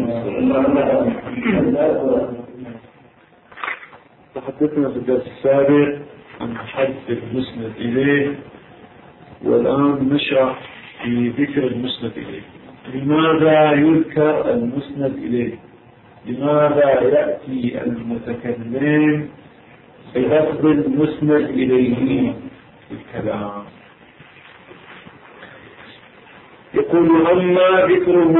تحدثنا في الدرس السابق عن حد المسند إليه، والآن نشرح في ذكر المسند إليه. لماذا يذكر المسند إليه؟ لماذا يأتي المتكلم بلفظ المسند إليه في الكلام؟ يقول: أما ذكره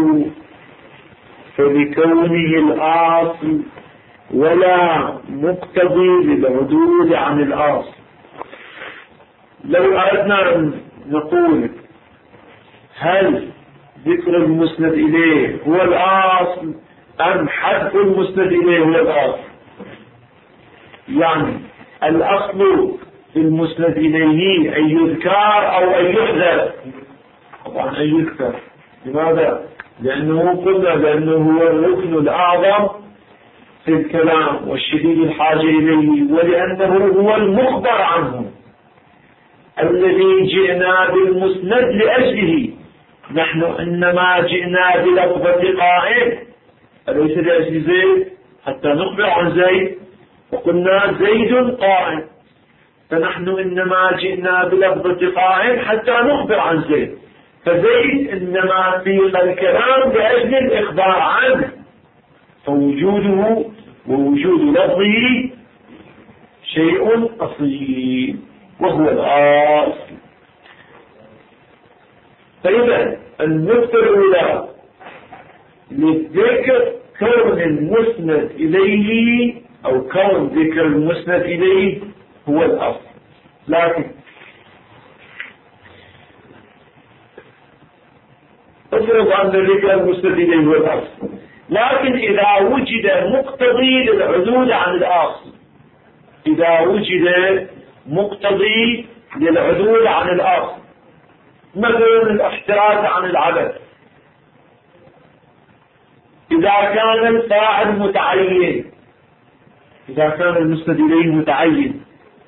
فلكونه الأصل ولا مقتضي للعدول عن الأصل. لو أردنا أن نقول هل ذكر المسند إليه هو الأصل أم حذف المسند إليه هو الأصل؟ يعني الأصل في المسند إليه أن يذكر أو أن يحذف. طبعا أن يذكر. لماذا؟ لأنه قلنا بأنه هو الركن الأعظم في الكلام والشديد الحاجة إليه، ولأنه هو المخبر عنه الذي جئنا بالمسند لأجله. نحن إنما جئنا بلفظة قائم، أليس لأجل زيد حتى نخبر عن زيد، وقلنا زيد قائم، فنحن إنما جئنا بلفظة قائم حتى نخبر عن زيد. فزيد إنما في الكلام لأجل الإخبار عنه، فوجوده ووجود لفظه شيء أصيل وهو الأصل. فإذا النقطة الأولى للذكر كون المسند إليه أو كون ذكر المسند إليه هو الأصل. لكن افرض أن ذكر المسند إليه هو الأصل، لكن إذا وجد مقتضي للعدول عن الأصل، إذا وجد مقتضي للعدول عن الأصل، مثلا الاحتراز عن العبث، إذا كان الفاعل متعين، إذا كان المسند إليه متعين،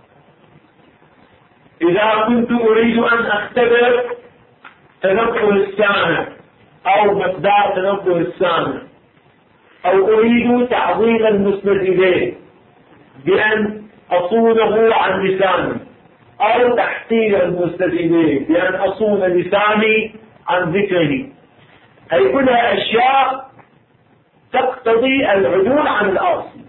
إذا كنت أريد أن أختبر تنبه السامع أو مقدار تنبه السامع، أو أريد تعظيم المسند إليه بأن أصونه عن لساني، أو تحقير المسند إليه بأن أصون لساني عن ذكره، هي كلها أشياء تقتضي العدول عن الأصل.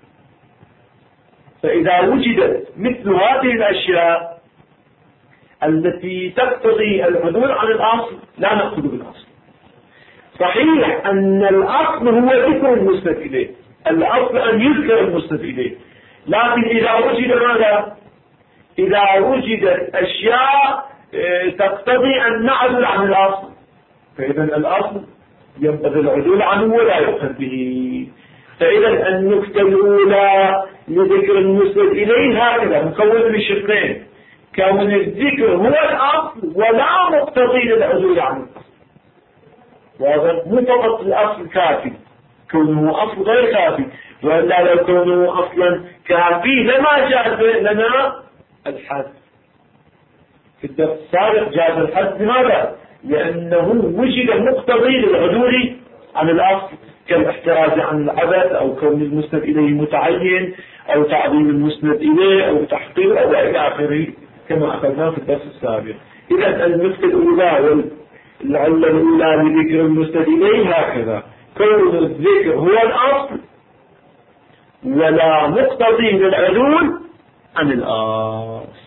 فإذا وجدت مثل هذه الأشياء التي تقتضي العدول عن الأصل لا نأخذ بالأصل. صحيح أن الأصل هو ذكر المسند إليه، الأصل أن يذكر المسند إليه، لكن إذا وجد ماذا؟ إذا وجدت أشياء تقتضي أن نعدل عن الأصل، فإذا الأصل ينبغي العدول عنه ولا يؤخذ به. فإذا النكتة الأولى لذكر المسند إليه هكذا مكون من شقين: كون الذكر هو الأصل ولا مقتضي للعدول عنه. وهذا مو فقط الأصل كافي، كونه أصل غير كافي، وإلا لو كونه أصلا كافي لما جاز لنا الحد. في الدرس السابق جاز الحد. لماذا؟ لأنه وجد مقتضي للعدول عن الأصل، كالاحتراز عن العبث، أو كون المسند إليه متعين، أو تعظيم المسند إليه، أو تحقير، أو إلى آخره كما أخذنا في الدرس السابق. إذا النقطة الأولى والعلة الأولى لذكر المسند إليه هكذا: كون الذكر هو الأصل ولا مقتضي للعدول عن الأصل.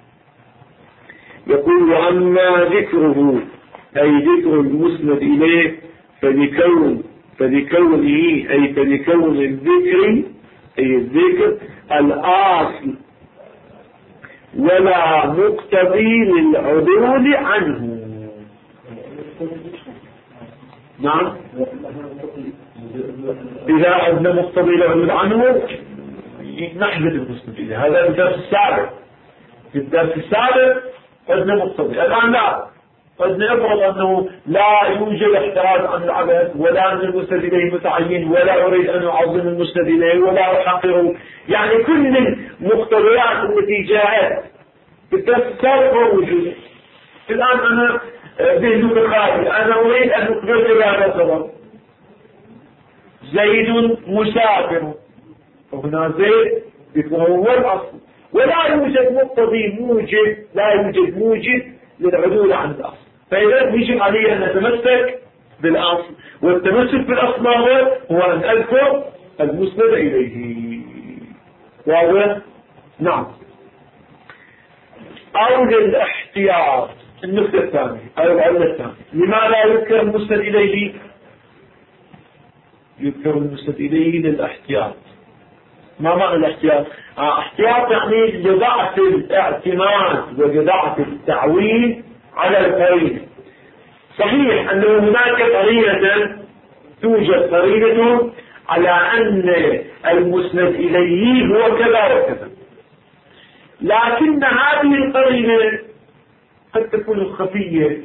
يقول: أما ذكره أي ذكر المسند إليه فلكونه أي فلكون الذكر أي الذكر الأصل ولا مقتضي للعدول عنه. نعم، إذا أدنى مقتضي للعدول عنه نحذف المسند إليه. هذا الدرس السابق. في الدرس السابق أدنى مقتضي، الآن لا. قد نفرض أنه لا يوجد احتراز عن العبث، ولا أن المسند إليه متعين، ولا أريد أن أعظم المسند إليه، ولا أحقره. يعني كل المقتضيات التي جاءت في الدرس السابق موجودة. الآن أنا ذهني خالي، أنا أريد أن أقبل إلى هذا السبب، زيد مسافر، وهنا زيد يكون هو الأصل، ولا يوجد مقتضي موجب، لا يوجد موجب للعدول عن الأصل. فإذا يجب علي أن أتمسك بالأصل، والتمسك بالأصل هو أن أذكر المسند إليه. واضح؟ نعم. أو للاحتياط. النقطة الثانية أو العلة الثانية، لماذا يذكر المسند إليه؟ يذكر المسند إليه للاحتياط. ما معنى الاحتياط؟ احتياط يعني لضعف الاعتماد ولضعف التعويل على القرينة. صحيح أنه هناك قرينة، توجد قرينة على أن المسند إليه هو كذا وكذا، لكن هذه القرينة قد تكون خفية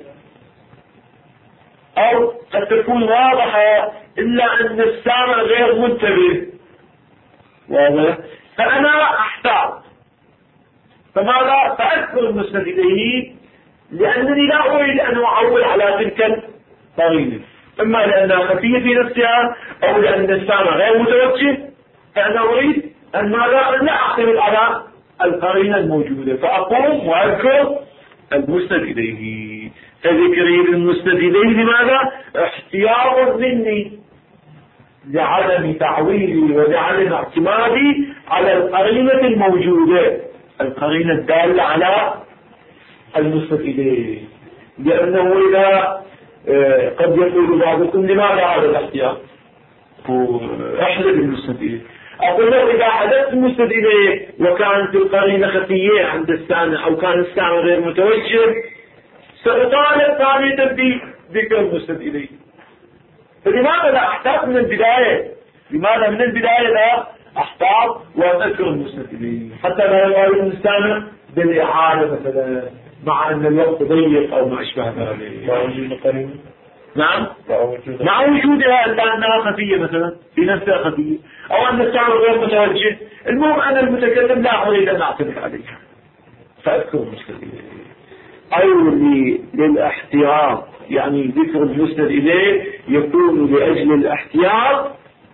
أو قد تكون واضحة، إلا أن السامع غير منتبه. واضح؟ فأنا أحتاط، فماذا؟ فأذكر المسند إليه لأنني لا أريد أن أعول على تلك القرينة، إما لأنها خفية في نفسها أو لأن السامع غير متوجه، فأنا أريد أن ماذا؟ لا أعتمد على القرينة الموجودة، فأقوم وأذكر المسند إليه. فذكري للمسند إليه لماذا؟ احتياط مني لعدم تعويلي ولعدم اعتمادي على القرينة الموجودة، القرينة الدالة على المسند إليه. لأنه إذا قد يقول بعضكم لماذا هذا الاحتياط؟ احلب المسند إليه. أقول له إذا حدثت المسند إليه وكانت القرينة خفية عند السامع أو كان السامع غير متوجه، سأطالب ثانية بذكر المسند إليه. فلماذا لا أحتاط من البداية؟ لماذا من البداية لا أحتاط وأذكر المسند إليه حتى لا يغالب السامع بالإعادة مثلا، مع أن الوقت ضيق أو ما أشبه ذلك؟ مع وجود القرينة. نعم، مع وجودها لأنها خفية مثلا، في نفسها خفية، أو أن السامع غير متوجه. المهم أنا المتكلم لا أريد أن أعتمد عليها، فأذكر المسند إليه. أو للاحتياط، يعني ذكر المسند إليه يكون لأجل الاحتياط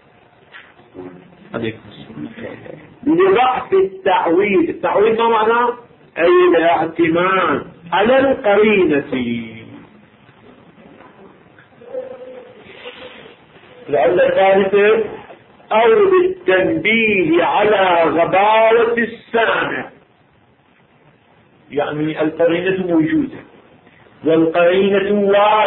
لضعف التعويل. التعويل ما معناه؟ أي الاعتماد على القرينة. العلة الثالثة أو للتنبيه على غباوة السامع، يعني القرينة موجودة والقرينة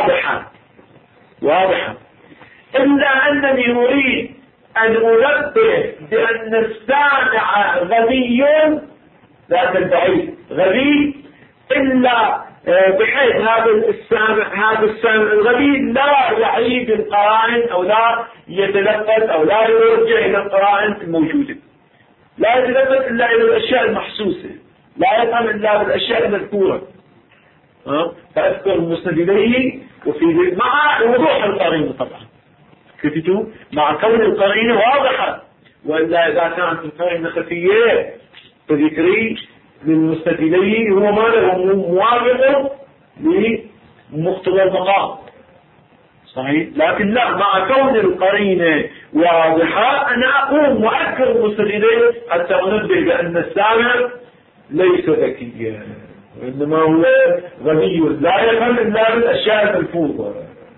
واضحة، إلا أنني أريد أن أنبه بأن السامع غبي، لا تدعي غبي، إلا بحيث هذا السامع الغبي لا يعيد القرائن أو لا يتلفت أو لا يرجع إلى القرائن الموجودة، لا يتلفت إلا إلى الأشياء المحسوسة، لا يفهم إلا بالأشياء المذكورة. فأذكر المسند إليه وفي مع وضوح القرينة طبعا، كتبتوا مع كون القرينة واضحة، وإلا إذا كانت القرينة خفية فذكري للمسند إليه هو ماذا؟ هو موافق لمقتضى المقام، صحيح. لكن لا، مع كون القرينة واضحة أنا أقوم وأذكر المسند إليه حتى أنبه بأن السامع ليس ذكيا، وإنما هو غبي لا يفهم إلا بالأشياء الملفوظة.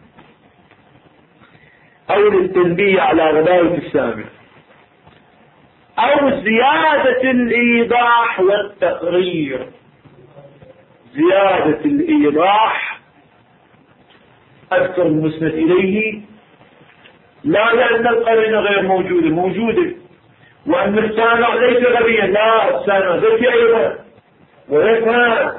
أو للتنبيه على غباوة السامع، أو زيادة الإيضاح والتقرير. زيادة الإيضاح أذكر المسند إليه لا لأن القرينة غير موجودة، وأن السامع ليس غبيا، لا، السامع ذكي أيضا ويفهم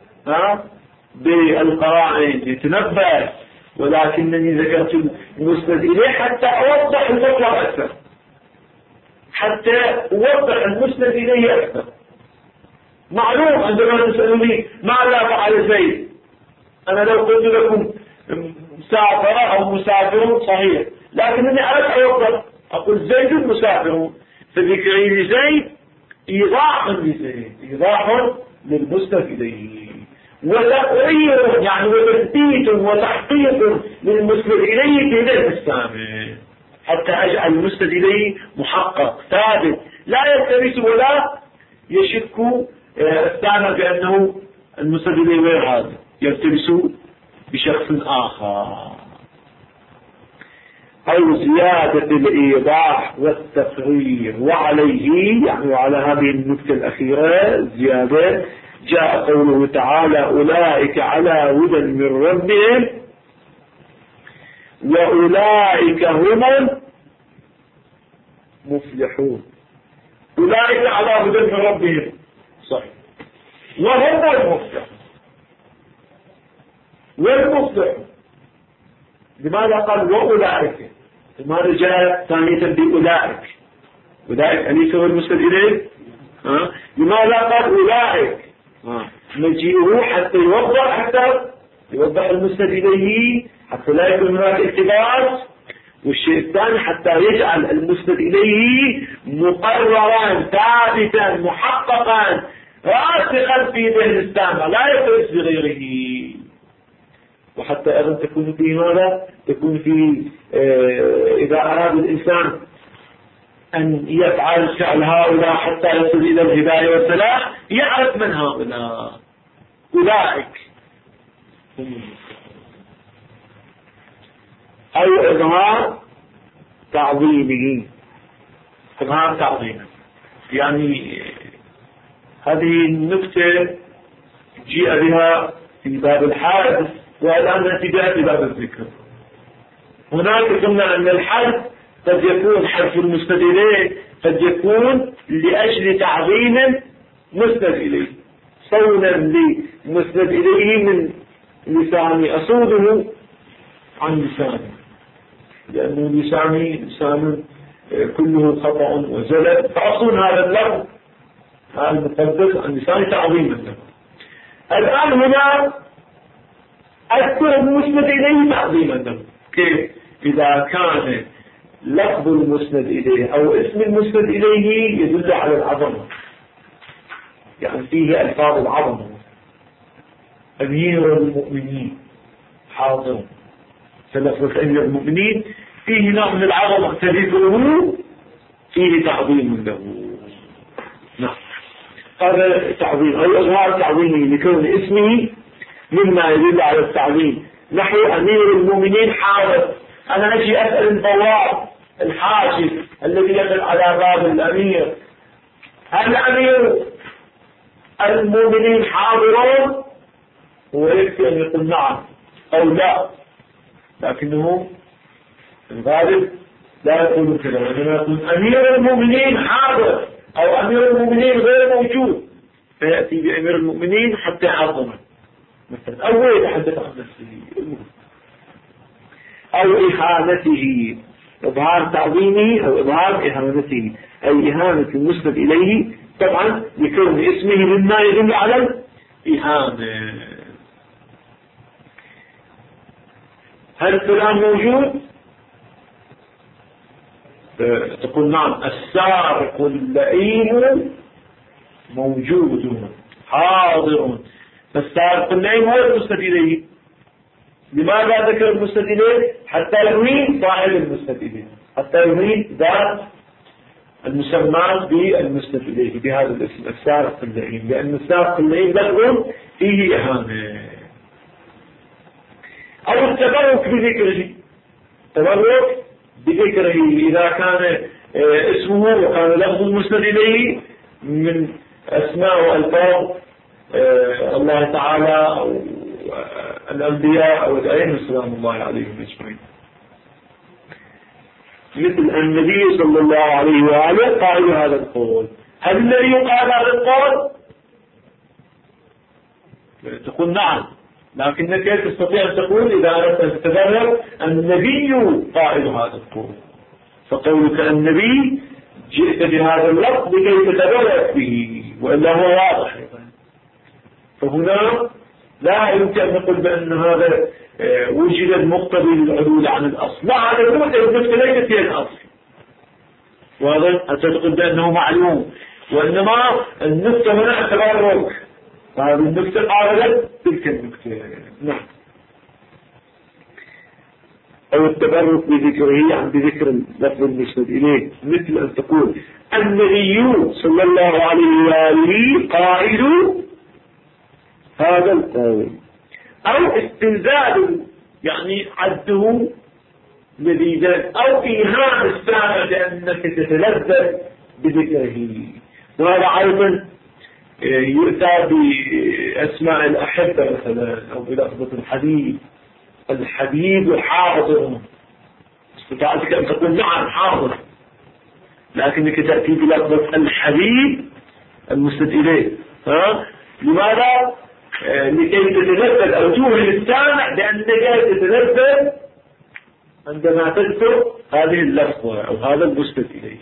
بالقرائن يتنبه، ولكنني ذكرت المسند إليه حتى أوضح المطلب أكثر، حتى أوضح المسند إليه أكثر. معلوم عندما تسألوني ماذا فعل زيد، أنا لو قلت لكم مسافر أو مسافر صحيح، لكنني أردت أوضح، أقول زيد مسافر، فذكري لزيد إيضاح لزيد، إيضاح للمسند إليه، وتقرير يعني وتثبيت وتحقيق للمسند إليه كده السامع، حتى أجعل المسند إليه محقق ثابت لا يلتبس ولا يشك الثاني بأنه المسند إليه غير هذا، يلتبس بشخص آخر. أو زيادة الإيضاح والتقرير. وعليه يعني على هذه النكتة الأخيرة زيادة جاء قوله تعالى أولئك على هدى من ربهم وأولئك هم المفلحون. أولئك على هدى من ربهم صحيح، وهم المفلحون والمفلحون. لماذا قال وأولئك؟ لماذا جاء ثانية بأولئك؟ أولئك أليس هو المسند إليه؟ لماذا قال أولئك؟ مجيئه حتى يوضح المسند إليه، حتى لا يكون هناك التباس. والشيء الثاني حتى يجعل المسند إليه مقررا ثابتا محققا راسخا في ذهن السامع لا يلتبس بغيره. وحتى أيضا تكون فيه ماذا؟ تكون فيه إذا أراد الإنسان أن يفعل فعل هؤلاء حتى يصل إلى الهداية والسلام يعرف من هؤلاء. أولئك أو إظهار تعظيمه، إظهار تعظيمه. يعني هذه النكتة جيء بها في باب الحادث والآن نأتي بها في باب الذكر. هناك قلنا أن الحرف قد يكون حرف المسند إليه، قد يكون لأجل تعظيم مسند إليه، صونا لمسند إليه من لساني أصوده عن لساني، لأنه لساني لسان كله خطأ وزلل، فأصون هذا اللفظ هذا المقدس عن لساني تعظيما له. الآن هنا أذكر المسند إليه تعظيما له. كيف؟ إذا كان لفظ المسند إليه أو اسم المسند إليه يدل على العظمة، يعني فيه ألفاظ العظمة، أمير المؤمنين حاضر، فلفظ أمير المؤمنين فيه نوع من العظمة تذكره فيه تعظيم له. نعم، هذا تعظيم أو إظهار تعظيمه لكون اسمه مما يدل على التعظيم. نحو أمير المؤمنين حاضر، أنا أجي أسأل البواب الحاجز الذي يدل على باب الأمير هل أمير المؤمنين حاضرون؟ هو يكفي أن يقول نعم أو لا، لكنه الغالب لا يقول كذا، وإنما يقول أمير المؤمنين حاضر أو أمير المؤمنين غير موجود، فيأتي بأمير المؤمنين حتى يعظمه مثلا، أو يتحدث عن نفسه أو إهانته، إظهار تعظيمه أو إظهار إهانته، أي إهانة المسند إليه طبعا لكون اسمه مما يدل على الإهانة. هل الكلام موجود؟ تقول نعم، السارق اللئيم موجود حاضر، فالسارق اللئيم هو المسند إليه. لماذا ذكر المسند إليه؟ حتى يهين صاحب المسند إليه، حتى يهين ذات المسمى بالمسند إليه بهذا الاسم السارق اللئيم، لأن السارق اللئيم لفظ فيه إهانة. أو التبرك بذكره، التبرك بذكره إذا كان اسمه وكان لفظ المسند إليه من أسماء وألفاظ الله تعالى أو الأنبياء أو الأئمة سلام الله عليهم أجمعين، مثل النبي صلى الله عليه وآله قال هذا القول. هل الذي قال هذا القول؟ تقول نعم، لكنك تستطيع أن تقول إذا أردت أن تتبرر النبي قائل هذا القول، فقولك النبي جئت بهذا اللفظ لكي تتبرر به، وإلا هو واضح. فهنا لا يمكن أن نقول بأن هذا وجد المقتضي للعدول عن الأصل، لا، هذا النفس ليست هي الأصل، وهذا أعتقد بأنه معلوم، وإنما النفس هنا التبرك، فهذه النفس قابلت تلك النكتة. نعم. أو التبرك بذكره عن بذكر اللفظ المسند إليه، مثل أن تقول النبي صلى الله عليه وآله قائل هذا القول، أو استنزال يعني عده لذيذا، أو إيهام السامع بأنك تتلذذ بذكره. وهذا أيضا يؤتى بأسماء الأحبة مثلا، أو بلفظة الحبيب حاضر، استطاعتك أن تقول نعم حاضر، لكنك تأتي بلفظة الحبيب المسند إليه. لماذا؟ لكي تتلذذ أو توهم السامع بأنك تتلذذ عندما تذكر هذه اللفظة أو هذا المسند إليه.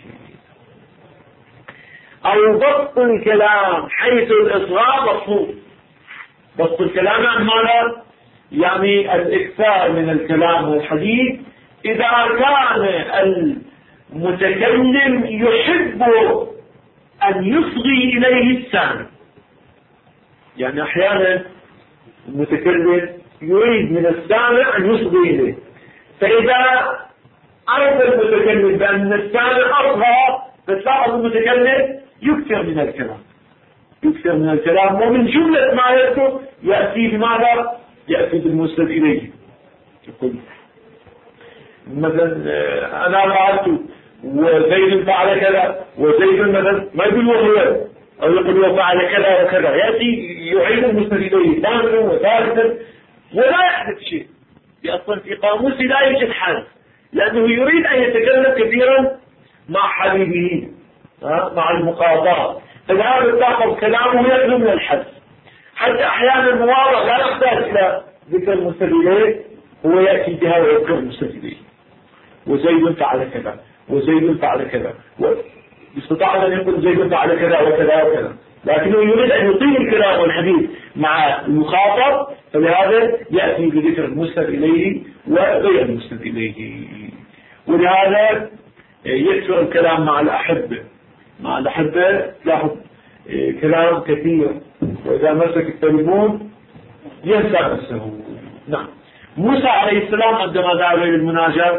أو بسط الكلام حيث الإصغاء مطلوب. بسط الكلام يعني ماذا؟ يعني الإكثار من الكلام والحديث إذا كان المتكلم يحب أن يصغي إليه السامع. يعني أحيانا المتكلم يريد من السامع أن يصغي إليه، فإذا عرف المتكلم بأن السامع أصغى فتلاحظ المتكلم يكثر من الكلام، ومن جملة ما يذكر يأتي بماذا؟ يأتي بالمسند إليه. يقول مثلا أنا فعلت وزيد فعل كذا، وزيد مثلا ما يقول وهو، أو يقول وفعل كذا وكذا، يأتي يعيد المسند إليه ثانيا وثالثا ولا يحدث شيء. أصلا في قاموسه لا يوجد حدث، لأنه يريد أن يتكلم كثيرا مع حبيبه مع المقاطعة، فلهذا تلاحظ كلامه يخلو من الحدث. حتى أحيانا المواضع لا يحتاج إلى ذكر المسند إليه، هو يأتي بها ويذكر المسند إليه، وزيد فعل كذا وزيد فعل كذا، واستطاع أن يقول زيد فعل كذا وكذا وكذا، لكنه يريد أن يطيل الكلام والحديث مع المخاطب، فلهذا يأتي بذكر المسند إليه وغير المسند إليه. ولهذا يكثر الكلام مع الأحبة. لاحظ كلام كثير، وإذا مسك التليفون ينسى نفسه. نعم. موسى عليه السلام عندما ذهب إلى المناجاة،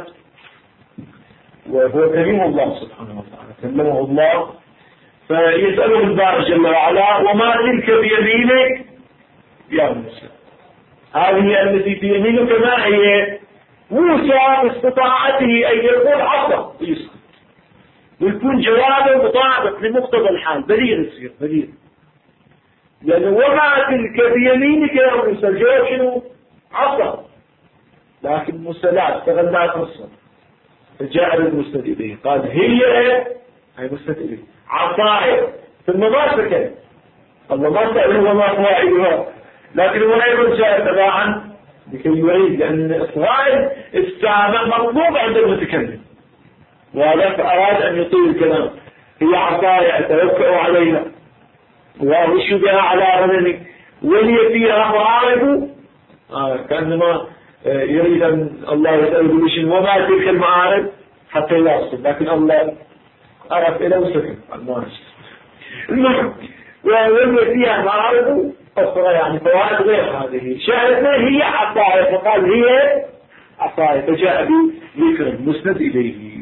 وهو كريم الله سبحانه وتعالى، كلمه الله فيسأله الباري جل وعلا وما تلك بيمينك يا موسى؟ هذه التي في يمينك ما هي؟ موسى باستطاعته أن يقول عصا ويسكت، ويكون جوابه مطابق لمقتضى الحال، بليغ يصير بليغ، لأنه وما تلك بيمينك يا موسى، الجواب شنو؟ عصا. لكن موسى لا استغلها فرصة، فجاء للمسند إليه قال هي مسند إليه عصاي، ثم ما سكت. الله ما سأله وما فوائدها، لكن هو أيضا جاء تباعا لكي يعيد، لأن إصغاء السامع مطلوب عند المتكلم، وهذا فأراد أن يطيل الكلام. هي عصاي أتوكأ عليها وأهش بها على غنمي ولي فيها مآرب، كأنما يريد أن الله يسأله بشيء وما تلك المآرب حتى يصل، لكن الله عرف إلى وسكن المهم ولي فيها مآرب أخرى، يعني فوائد غير هذه. شاهدنا هي عصاي، فقال هي عصاي، فجاء بذكر المسند إليه.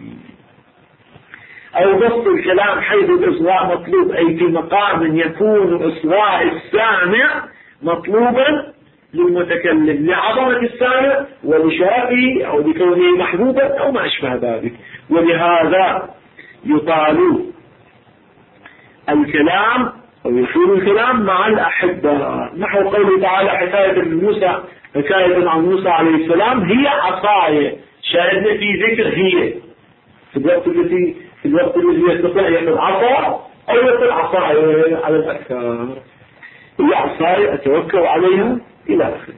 أو بسط الكلام حيث الإصغاء مطلوب، أي في مقام يكون إصغاء السامع مطلوبا للمتكلم لعظمة السامع ولشرفه أو لكونه محبوبا أو ما أشبه ذلك. ولهذا يطال الكلام أو يطول الكلام مع الأحبة، نحو قوله تعالى حكاية عن موسى عليه السلام هي عصاي. شاهدنا في ذكر هي في الوقت الذي يستطيع يقول عصا أو يقول عصاي على الأكثر، هي عصاي أتوكل عليها إلى آخره.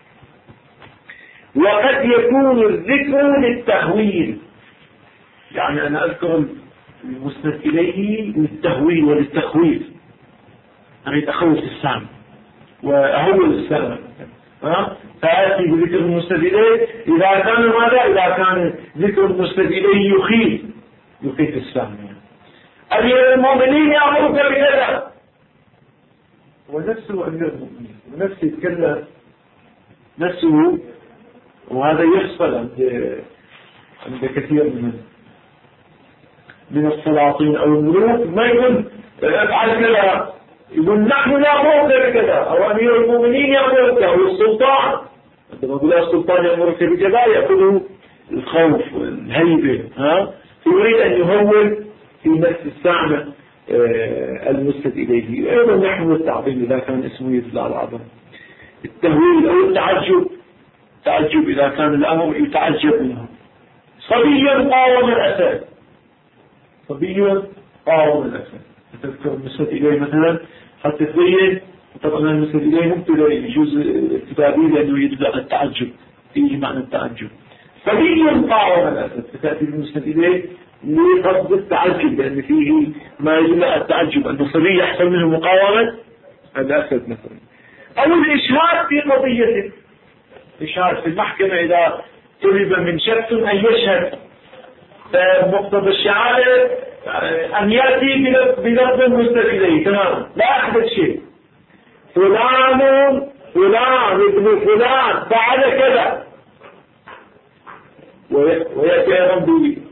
وقد يكون الذكر للتهويل، يعني أنا أذكر المسند إليه للتهويل وللتخويف، أريد أخوف السامع وأهول السامع، فآتي بذكر المسند إليه إذا كان ماذا؟ إذا كان ذكر المسند إليه يخيف السامع. أمير المؤمنين يأمرك بكذا، ونفسه أمير المؤمنين، ونفسه يتكلم، نفسه وهذا يحصل عند كثير من السلاطين أو الملوك. ما يقول افعل كذا، يقول نحن نأمرك بكذا، أو أمير المؤمنين يأمرك، أو السلطان. عندما يقول السلطان يأمرك بكذا يأخذ الخوف والهيبة، يريد أن يهول في نفس الساعة المسند إليه. أيضا نحن التعظيم إذا كان اسمه يدل على العظمة، التهويل أو التعجب إذا كان الأمر يتعجب منه. صبي قاوم الأسد، صبي قاوم الأسد، تذكر المسند إليه مثلا حتى تبين. طبعا المسند إليه ممكن يجوز الكتابي لأنه يدل على التعجب، فيه معنى التعجب. صبي قاوم الأسد فتأتي المسند إليه لقصد التعجب، لأن فيه ما يدل على التعجب أن الصبي يحصل منه مقاومة الأسد مثلا. أو الإشهاد في قضية، إشهاد في المحكمة إذا طلب من شخص أن يشهد، فمقتضى الشهادة أن يأتي بلفظ المسند إليه تمام، لا أحدث شيء، فلان ابن فلان فعل كذا، ويأتي أيضا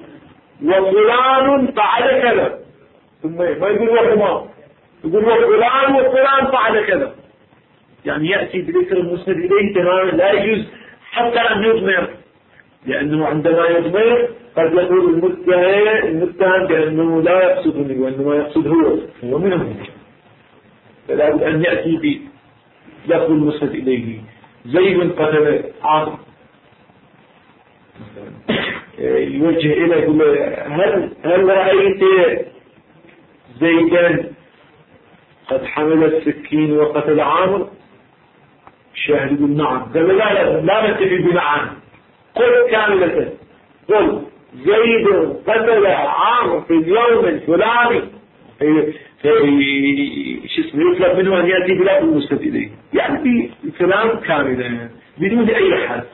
وفلان فعل كذا، ثم ما يقول وهما، يقول وفلان فعل كذا، يعني يأتي بذكر المسند إليه تماما. لا يجوز حتى أن يضمر، لأنه عندما يضمر قد يقول المتهم بأنه لا يقصدني وإنما يقصد هو منهم، فلا بد أن يأتي بلفظ المسند إليه. زيد قتل عمرو، يوجه إليه يقول هل رأيت زيدا قد حمل السكين وقتل عمرو؟ الشاهد يقول نعم. قال لا نتفي بنعم، قل كاملة، قل زيد قتل عمرو في اليوم الفلاني، يطلب منه أن يأتي بلفظ المسند إليه، يعني بكلام كامل بدون أي حد.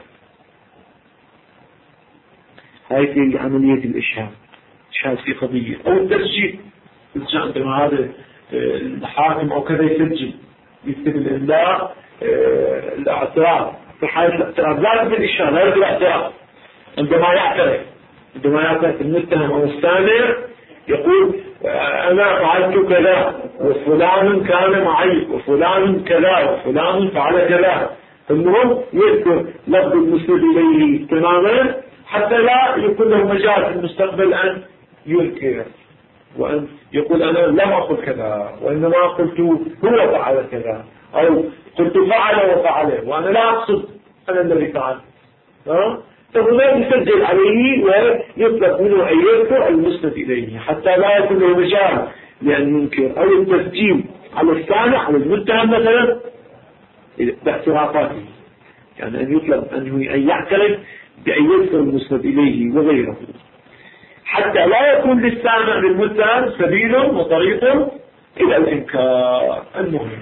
هاي في عملية الإشهاد، إشهاد في قضية أو التسجيل. عندما هذا الحاكم أو كذا يسجل، يكتب الإملاء الاعتراف في حالة الاعتراف، لا يكتب الإشهاد، لا يكتب الاعتراف. عندما يعترف المتهم أو السامع يقول أنا فعلت كذا وفلان كان معي وفلان كذا وفلان فعل كذا، المهم يذكر لفظ المسند إليه تماما حتى لا يكون له مجال في المستقبل أن ينكر وأن يقول أنا لم أقل كذا وإنما قلت هو فعل كذا، أو قلت فعل وفعل وأنا لا أقصد أنا الذي فعل. فهنا يسجل عليه ويطلب منه أن يذكر المسند إليه حتى لا يكون له مجال لأن ينكر، أو التسجيل على السامع على المتهم مثلا باعترافاته، يعني أن يطلب أن يعترف بأن يذكر المسند إليه وغيره، حتى لا يكون للسامع للمتهم سبيل وطريق إلى الإنكار. المهم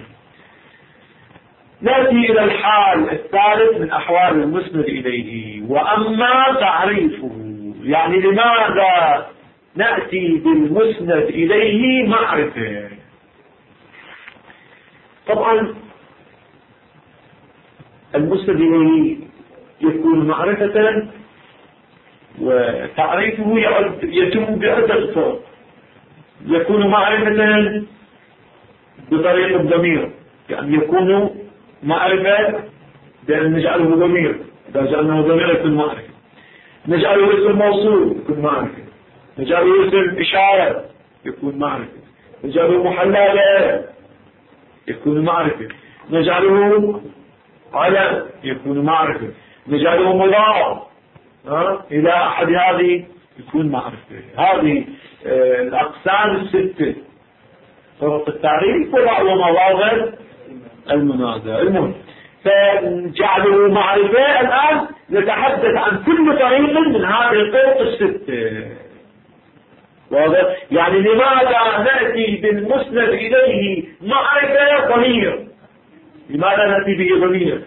نأتي إلى الحال الثالث من أحوال المسند إليه، وأما تعريفه، يعني لماذا نأتي بالمسند إليه معرفة. طبعا المسند إليه يكون معرفة، وتعريفه يتم بعدة طرق. يكون معرفة بطريق الضمير، يعني يكون معرفة بأن نجعله ضمير، إذا جعلناه ضمير يكون معرفة. نجعله اسم موصول يكون معرفة، نجعله اسم إشارة يكون معرفة، نجعله محلل يكون معرفة، نجعله علم يكون معرفة، نجعله مضاف إلى أحد هذه يكون معرفة. هذه الأقسام الستة، طرق التعريف ومواضع المنازع. المهم فجعله معرفة. الآن نتحدث عن كل طريق من هذه الطرق الستة. واضح؟ يعني لماذا نأتي بالمسند إليه معرفة ضمير؟ لماذا نأتي به ضمير؟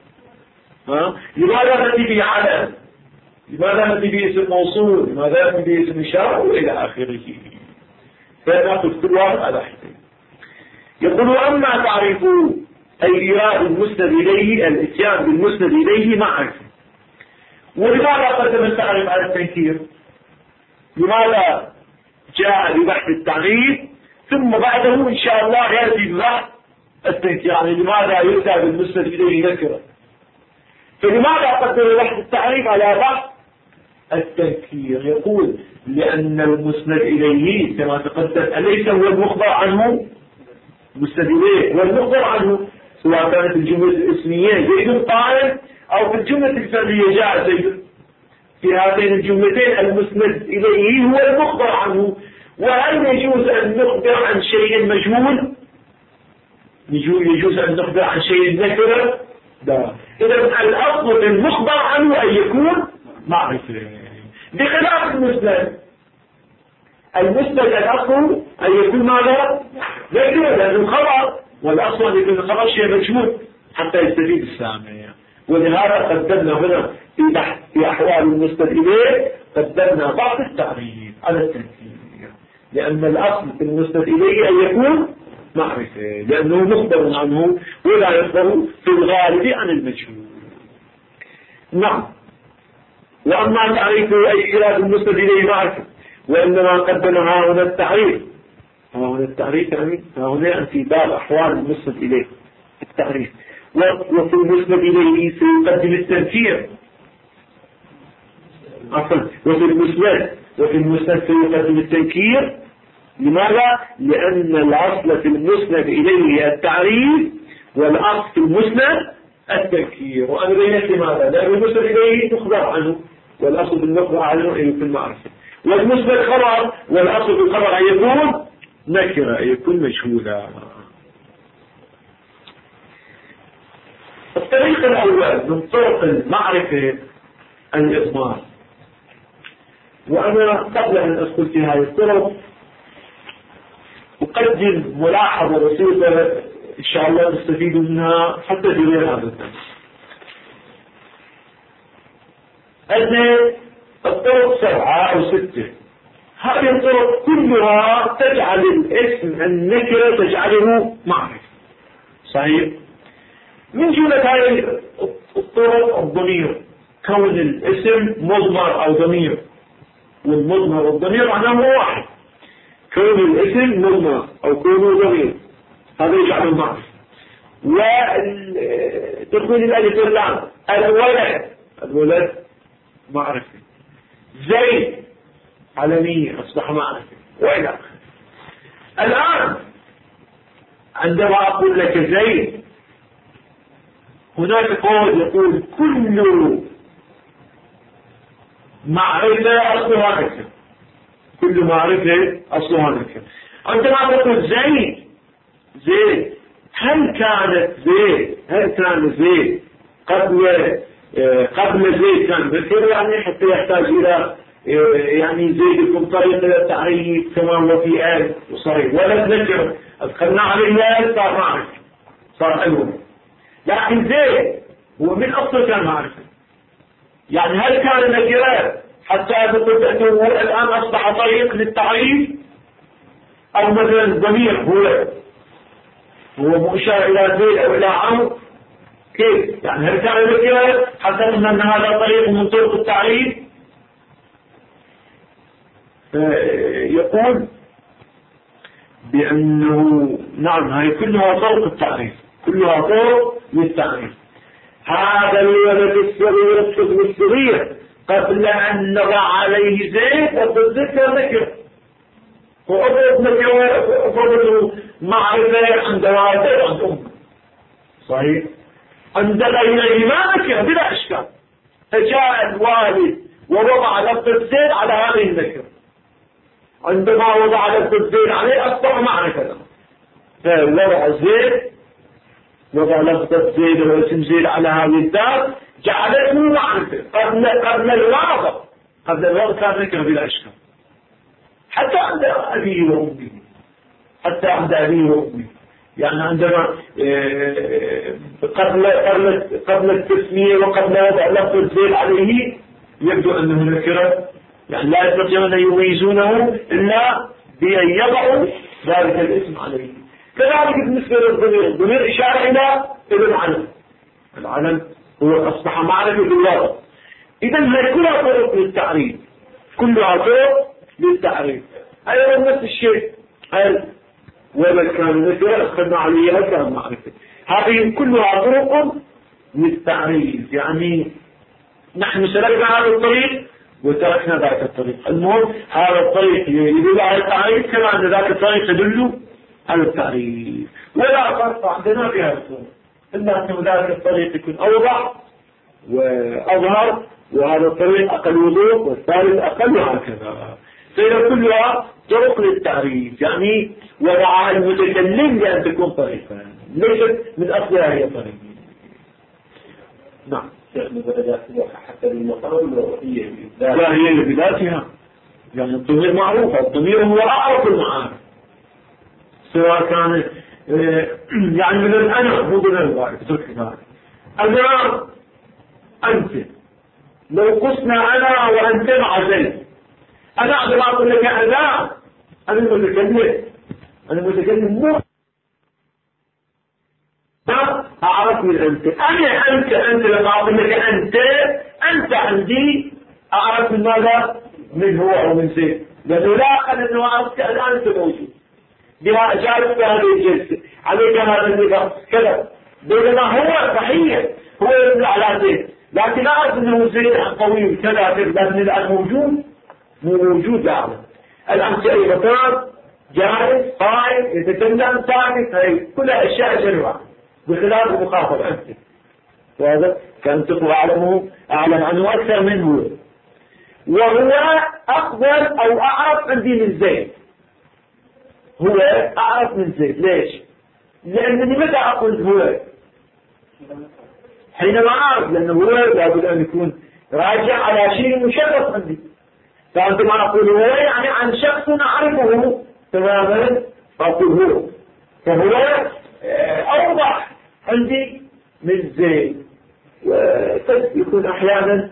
لماذا نأتي به علم؟ لماذا نأتي به اسم موصول؟ لماذا نأتي به اسم إشارة وإلى آخره؟ فنأخذ كل واحد على حسين. يقول أما تعرفوا أي إيراد المسند إليه، الإتيان بالمسند إليه معرفة. ولماذا قدم التعريف على التنكير؟ لماذا جاء ببحث التعريف ثم بعده إن شاء الله يأتي ببحث التنكير؟ يعني لماذا يؤتى بالمسند إليه نكرة؟ فلماذا قدم بحث التعريف على بحث التنكير؟ يقول لأن المسند إليه كما تقدم أليس هو المخبر عنه؟ المسند إليه هو المخبر عنه، سواء كانت الجملة الاسمية زيد قائم أو في الجملة الفعلية جاء زيد. في هاتين الجملتين المسند إليه هو المخبر عنه. وهل يجوز أن نخبر عن شيء مجهول؟ يجوز أن نخبر عن شيء نكرة؟ لا. إذا الأصل في المخبر عنه أن يكون معرفة، بخلاف المسند. المسند الأصل أن يكون ماذا؟ نكرة، لأنه خبر، والأصل أن يكون الخبر شيء مجهول حتى يستفيد السامع. ولهذا قدمنا هنا في أحوال المسند إليه قدمنا بعض التعريف على التنكير، لأن الأصل في المسند إليه أن يكون معرفة، لأنه مخبر عنه ولا يخبر في الغالب عن المجهول. نعم. وأما تعريفه أي إرادة المسند إليه معرفة، وإنما قدمها هنا التعريف. هنا التعريف يعني هنا في باب أحوال المسند إليه التعريف. وفي المسند إليه سيقدم التنكير. وفي المسند سيقدم التنكير. لماذا؟ لأن الأصل في المسند إليه التعريف والأصل في المسند التنكير. وأنا بينت لماذا؟ لأن المسند إليه تخبر عنه، والأصل بالنخبر عنه أن يكون معرفة، والمسند خبر، والأصل بالخبر أن يكون نكرة، أن يكون مجهولا. الطريق الأول من طرق المعرفة الإضمار. وأنا قبل أن أدخل في هذه الطرق أقدم ملاحظة بسيطة إن شاء الله نستفيد منها حتى في غير هذا الدرس. أن الطرق 7 أو 6، هذه الطرق كلها تجعل الاسم النكرة تجعله معرفة. صحيح؟ من جملة هذه الطرق الضمير، كون الاسم مضمر أو ضمير، والمضمر والضمير معناه واحد. كون الاسم مضمر أو كونه ضمير هذا يجعله معرفة. ودخول الألف واللام، الولد معرفة. زيد علمية أصبح معرفة، وإلى آخره. الآن عندما أقول لك زيد، هناك قول يقول كل معرفة أصلها نكرة، كل معرفة أصلها نكرة. عندما تقول زيد، هل كان زيد قبل زيد كان ذكر؟ يعني حتى يحتاج إلى يعني زيد يكون طريق إلى التعريف كما هو في آل وصحيح، ولا ذكر أدخلنا عليه آل صار معرفة، صار علم. لكن زيد هو من أصل كان معرفة. يعني هل كان نكرة حتى نقول أنه الآن أصبح طريق للتعريف، أو مثلا ضمير هو مؤشر إلى زيد أو إلى عمرو؟ كيف؟ يعني هل كان نكرة حتى قلنا أن هذا طريق من طرق التعريف؟ يقول بأنه نعم، هذه كلها طرق التعريف، كلها طرق للتعريف. هذا الولد الصغير الطفل الصغير قبل أن نضع عليه زيت وتذكر نكر، وأفرض نكر أفرض معرفة عند والد عند أم. صحيح؟ عند غيره ما نكر بلا إشكال. فجاء الوالد ووضع لفظ زيت على هذه النكر، عندما وضع لفظ زيت عليه أصبح معرفة. فوضع زيت، وضع لفظة زيد واسم زيد على هذه الدار جعلته معرفة قبل الوضع كان نكرة بلا إشكال، حتى عند أبيه وأمه. يعني عندما قبل التسمية وقبل وضع لفظة زيد عليه يبدو أنه نكرة، يعني لا يستطيعون أن يميزونه إلا بأن يضعوا ذلك الاسم عليه. كذلك بالنسبة للضمير، الضمير إشارة إلى العلم. العلم هو أصبح معرفة بالوضع. إذا هي كلها طرق للتعريف، كلها طرق للتعريف. أيضا نفس الشيء هل وبل كان نكرة أخذنا عليها كان معرفة. هذه كلها طرق للتعريف، يعني نحن سلكنا هذا الطريق وتركنا ذاك الطريق. المهم هذا الطريق يدل على التعريف كما أن ذاك الطريق يدل على التعريف، ولا فرق عندنا في هذا الطريق إلا أن ذاك الطريق يكون أوضح وأظهر، وهذا الطريق أقل وضوح والثالث أقل، وهكذا. فإذا كلها طرق للتعريف، يعني وضعها المتكلم لأن تكون طريقا، ليست من أصلها هي طريقة. نعم. حتى المقام لا هي بذاتها، يعني الضمير معروف، الضمير هو أعرف المعارف، سواء كان يعني من الأنا مو من الغائب. أنا أنت، لو قسنا أنا وأنت مع زيد، أنا عندما أقول لك أنا المتكلم مو أعرف من أنت. أنت لما أقول لك أنت عندي أعرف من ماذا؟ من هو أو من زيد، لأنه لا أقل أنه أعرفك الآن أنت موجود بها جالس في هذه الجلسة، عليك هذا النظام كذا، بينما هو صحيح هو يدل على زيد، لكن أعرف أنه زيد طويل كذا، لكن الآن موجود مو موجود. لا أعلم الآن في أي مكان جالس قائم يتكلم ساكت، هي كلها أشياء جنوة بخلاف المخاطب أنت، وهذا كان تقوى أعلم عنه أكثر منه، وهو أفضل أو أعرف عندي من زيد. هو أعرف من زيد، ليش؟ لأنني متى أقول هو؟ حينما أعرف، لأنه هو لابد أن يكون راجع على شيء مشرف عندي. فعندما أقول هو يعني عن شخص أعرفه تماما أقول هو، فهو أوضح عندي من زيد. وقد يكون أحيانا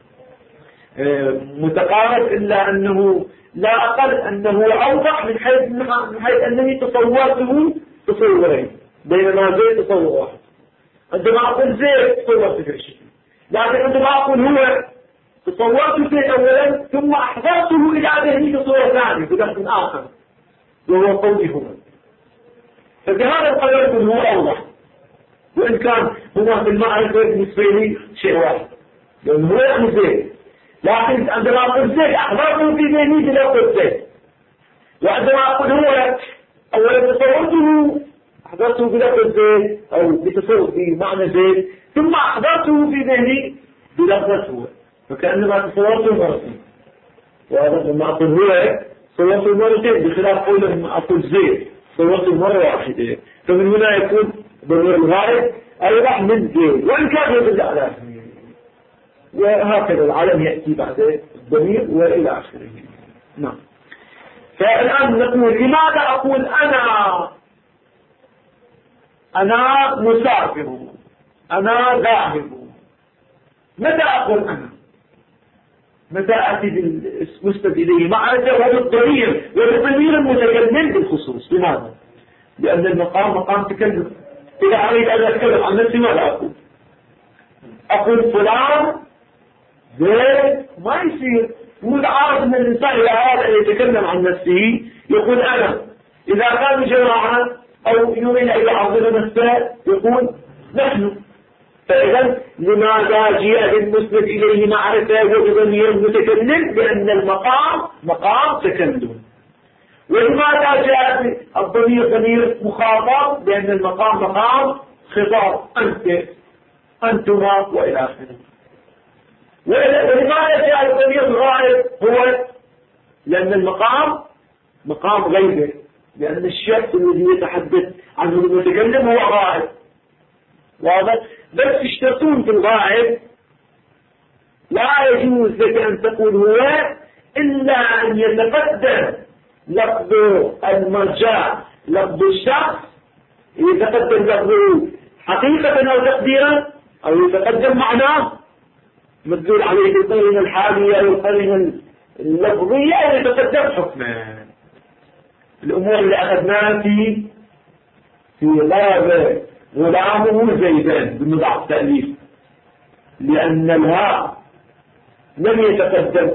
متقارب، إلا أنه لا أقل أنه أوضح من حيث أنني تصورته تصورين، بينما زيد تصور واحد. عندما أقول زيد تصورت في شيء، لكن عندما أقول هو تصورت شيء أولا ثم أحضرته إلى ذهني تصور ثاني بلفظ آخر وهو قولي هو. فبهذا القدر يكون هو أوضح، وإن كان هو في المعرفة بالنسبة لي شيء واحد، لأنه هو يعني زيد، لكن عندما أقول زيد أحضرته في ذهني بلفظ زيد، وعندما أقول هو أولا تصورته أحضرته بلفظ زيد أو بتصور بمعنى زيد، ثم أحضرته في ذهني بلفظ هو، فكأنما تصورته مرتين. وهذا لما أقول هو صورته مرتين، بخلاف قول لما أقول زيد صورته مرة واحدة، فمن هنا يكون ضمير الغائب أيضح من زيد، وإن كان يدل على اسمه، وهكذا العلم يأتي بعد الضمير وإلى آخره. نعم. فالآن نقول لماذا أقول أنا مسافر، أنا ذاهب؟ متى أقول أنا؟ متى أتي بالمسند إليه معرفة وبالضمير المتكلم بالخصوص؟ لماذا؟ لأن المقام مقام تكلم. إذا أريد أن أتكلم عن نفسي ماذا أقول فلان زيد، ما يصير. مو عارف أن الإنسان إذا أراد أن يتكلم عن نفسه يقول أنا، إذا كان جماعة أو يريد أن يعظم نفسه يقول نحن. فإذا لماذا جاء بالمسند إليه معرفة وبضمير المتكلم؟ لأن المقام مقام تكلم. ولماذا جاء الضمير ضمير مخاطب؟ لأن المقام مقام خطاب، أنت، أنتما، وإلى آخره. ولماذا جاء الضمير الغائب؟ هو لأن المقام مقام غيبه، لأن الشخص الذي يتحدث عنه المتكلم هو غائب. واضح؟ بس يشترطون في الغائب لا يجوز لك أن تقول هو إلا أن يتقدم لفظ المرجع، لفظ الشخص، يتقدم لفظه حقيقة أو تقديرا، أو يتقدم معناه مدلول عليه بالقرينة الحالية أو القرينة اللفظية، أو يتقدم حكما. الأمور اللي أخذناها في غاب غلامه زيدان بالنضع التأليف، لأن الهاء لم يتقدم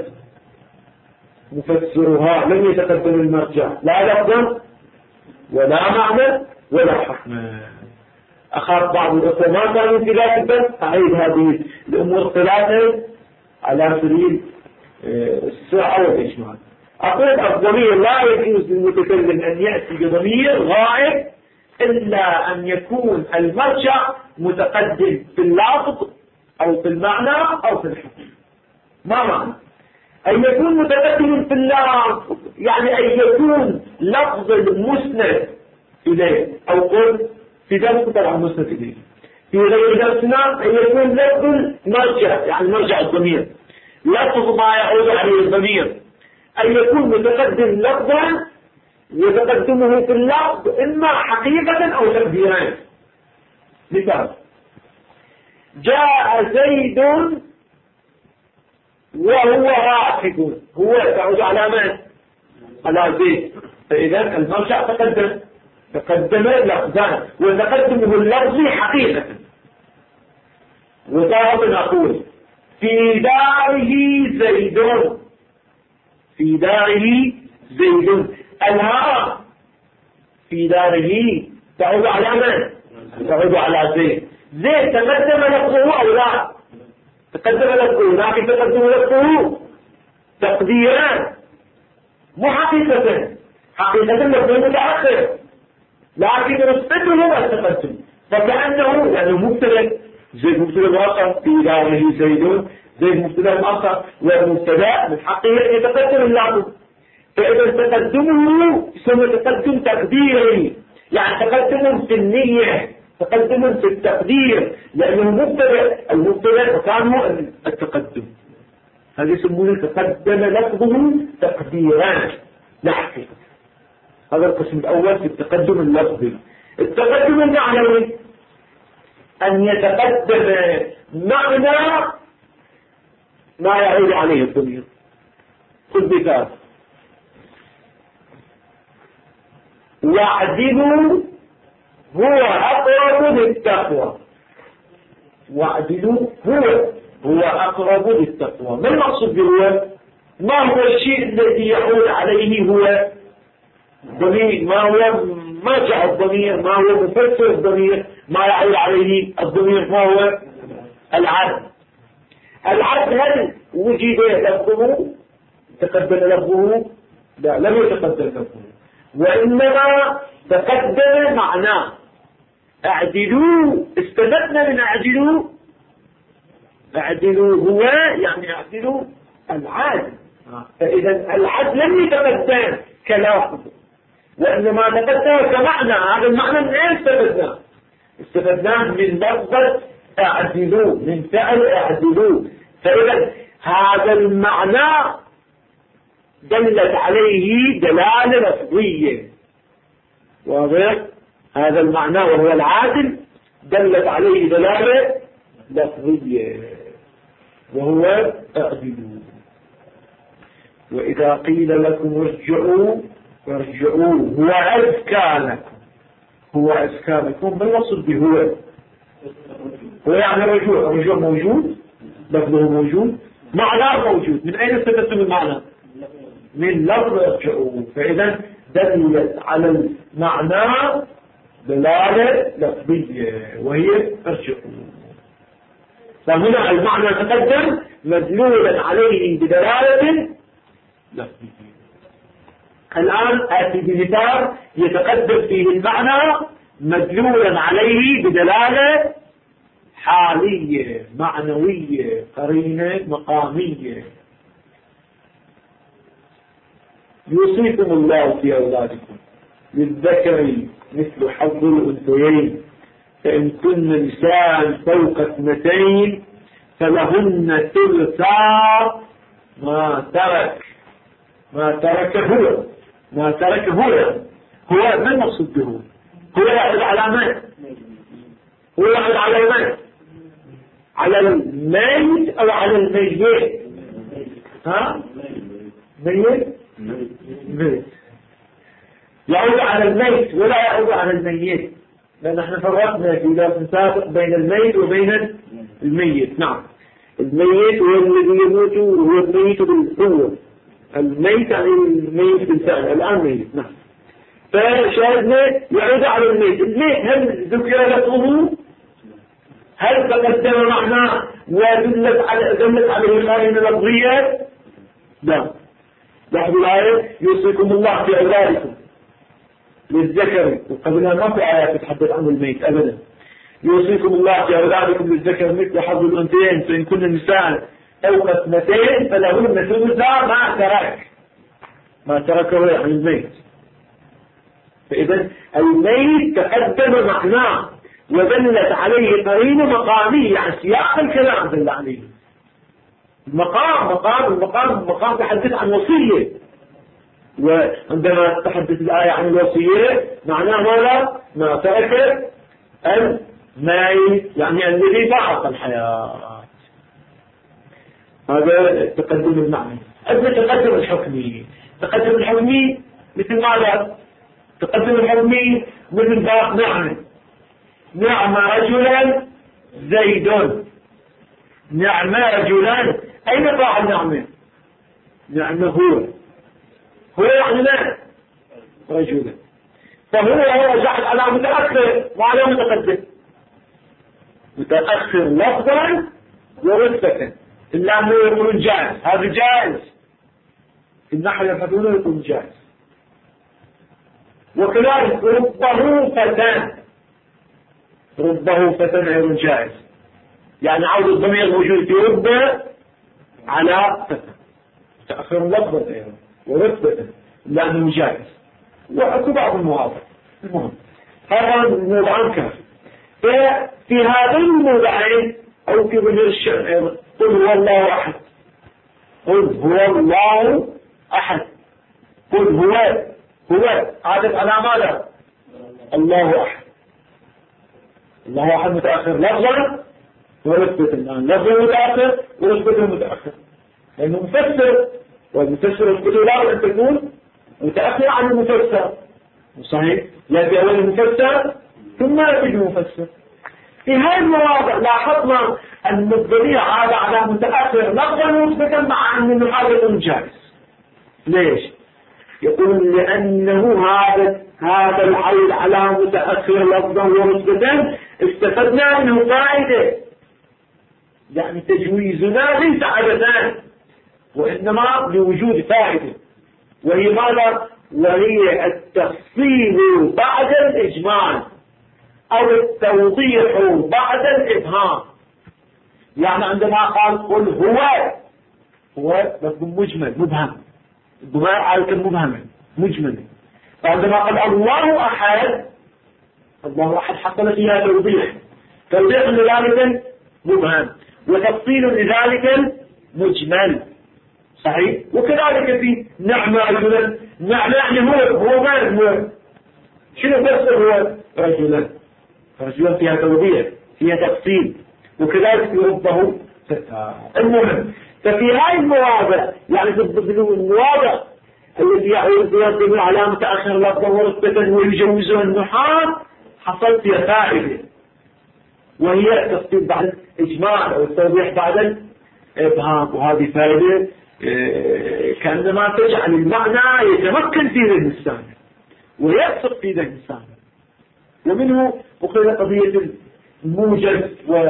مفسرها، لم يتقدم المرجع، لا لفظا ولا معنى ولا حكما. أخاف بعض الأخوة ما كانوا في ذات البث، أعيد هذه الأمور الثلاثة على سبيل السرعة والإجمال. أقول الضمير لا يجوز للمتكلم أن يأتي بضمير غائب إلا أن يكون المرجع متقدم في اللفظ أو في المعنى أو في الحكم. ما معنى؟ أن يكون متقدم في اللفظ يعني أن يكون لفظ المسند إليه، أو قل في ذلك طبعا مسند إليه. في غير درسنا أن يكون لفظ المرجع يعني مرجع الضمير، لفظ ما يعود عليه الضمير، أن يكون متقدم لفظا يتقدمه في اللفظ إما حقيقة أو تقديرا. مثال: جاء زيد وهو راكب، هو تعود على من؟ على زيد. فإذا المرجع تقدم لفظا وتقدمه اللفظي حقيقة. وتارة نقول في داره زيد، في داره زيد. الهاء في داره تعود على من؟ تعود على زيد. زيد تقدم لفظه أو لا؟ تقدم لفظه، لكن تقدم لفظه تقديرا مو حقيقة. حقيقة لفظه متأخر لكن نسبته التقدم، فكأنه يعني مبتدأ. زيد مبتدأ مؤخر، في داره زيد، زيد مبتدأ مؤخر، والمبتدأ من حقه أن يتقدم اللفظ. فإذا تقدمه يسمى تقدم تقديري، يعني تقدم في النية، تقدم في التقدير، لأنه مبتدأ، المبتدأ مكانه التقدم. هذا يسمونه تقدم لفظه تقديرا لا حقيقة. هذا القسم الأول في التقدم اللفظي. التقدم المعنوي أن يتقدم معنى ما يعود عليه الضمير. خذ مثال: واعدلوا هو أقرب للتقوى. واعدلوا هو أقرب للتقوى. ما المقصود به؟ ما هو الشيء الذي يعود عليه هو الضمير؟ ما هو مرجع الضمير؟ ما هو مفسر الضمير؟ ما يعود عليه الضمير ما هو؟ العدل. العدل هل وجد لفظه؟ تقدم لفظه؟ لا، لم يتقدم لفظه، وإنما تقدم معناه. اعدلوا استفدنا من اعدلوا. اعدلوا هو يعني اعدلوا العدل. فإذا العدل لم يتقدم كلفظ، وإنما تقدم كمعنى. هذا المعنى من أين استفدناه؟ استفدناه من لفظة اعدلوا، من فعل اعدلوا. فإذا هذا المعنى دلت عليه دلالة لفظية. واضح؟ هذا المعنى وهو العادل دلت عليه دلالة لفظية وهو اعدلوا. وإذا قيل لكم ارجعوا فارجعوا هو أزكى لكم. هو أزكى لكم. ما المقصود به؟ هو يعني رجوع. الرجوع موجود، لفظه موجود، معناه موجود. من أين استفدتم المعنى؟ من لفظ ارجعوا. فإذا دلت على المعنى دلالة لفظية وهي ارجعوا. فهنا المعنى تقدم مدلولا عليه بدلالة لفظية. الآن آتي بمثال يتقدم فيه المعنى مدلولا عليه بدلالة حالية معنوية قرينة مقامية. يوصيكم الله في أولادكم للذكر مثل حظ الأنثيين، فإن كن نساء فوق 2 فلهن ثلثا ما ترك هو. ما ترك هو ما المقصود به؟ هو يعود على من؟ هو يعود على من؟ على الميت أو على الميت؟ ها؟ ميت؟ ميت يعود على الميت ولا يعود على الميت، لأن احنا فرقنا في ذات سابق بين الميت وبين الميت. نعم. الميت هو الذي يموت وهو الميت بالقوة. الميت يعني الميت بالفعل، الآن ميت. نعم. فشاهدنا يعود على الميت. الميت هل ذكر لفظه؟ هل تقدم معناه ودلت عليه القرينة اللفظية؟ لا. لاحظوا الآية: يوصيكم الله في أولادكم للذكر، وقبلها ما في آيات تتحدث عن الميت أبدا. يوصيكم الله في أولادكم للذكر مثل حظ الأنثيين، فإن كن نساء فوق اثنتين فلهن ثلث ما تركه عن الميت. فإذا الميت تقدم معناه ودلت عليه قرينة مقامية، يعني سياق الكلام دل عليه. المقام تحدث عن وصية، وعندما تحدث الآية عن الوصية معناه ماذا؟ ما ترك الميت، يعني الذي بعث الحياة. هذا تقدم المعنى. أما تقدم الحكمي، تقدم الحكمي مثل ماذا؟ تقدم الحكمي مثل باب نعم رجلا زيد. نعم رجلا، أين فاعل نعمة؟ نعم هو يعني لا رجلا، فهو جعل على متأخر وعلى متقدم. متأخر لفظا ورتبة، إلا أنه يقول جائز، هذا جائز في النحو يفهمونه، يقول جائز. وكذلك ربه فتى غير جائز، يعني عود الضمير موجود في ربه على فتى، متأخر لفظا ورتبة لأنه جائز، وأكو بعض المواضع. المهم هذا موضعان كافي. ففي هذا الموضعين أو في ظهر الشعر قل هو الله أحد، قل هو الله أحد، قل هو عادت على ماذا؟ الله أحد. الله أحد متأخر لفظا ورتبة، الآن لفظا متأخر ورتبة متأخر، لأنه مفسر، والمفسر رتبته لا أن تكون متأخر عن المفسر. صحيح؟ يأتي أول المفسر ثم يأتي المفسر. في هذه المواضع لاحظنا أن الضمير عاد على متأخر لفظا ورتبة مع أنه حاجة جائز. ليش؟ يقول لأنه هذا العود على متأخر لفظا ورتبة استفدنا منه فائدة، يعني تجويزنا ليس عبثا وإنما لوجود فائدة، وهي ماذا؟ وهي التفصيل بعد الإجمال أو التوضيح بعد الإبهام. يعني عندما قال قل هو لفظ مجمل مبهم، الضمائر عادة مبهمة مجملة. فعندما قال الله أحد حصل فيها توضيح لذلك مبهم وتفصيل لذلك مجمل. صحيح؟ وكذلك في نعمة رجلا، نعمة يعني هو من شنو تفسر هو رجلا فيها توضيح فيها تفصيل، وكذلك في ربه. المهم ففي هذه المواضع، يعني في المواضع التي يقدم على متأخر لفظا ورتبة ويجوزها النحاة حصلت فيها فائدة، وهي التفصيل بعد الإجمال أو التوضيح بعد الإبهام. وهذه فائدة كأنما تجعل المعنى يتمكن في ذهن السامع ويبسط في ذهن السامع. ومنه أخذ قضية الموجز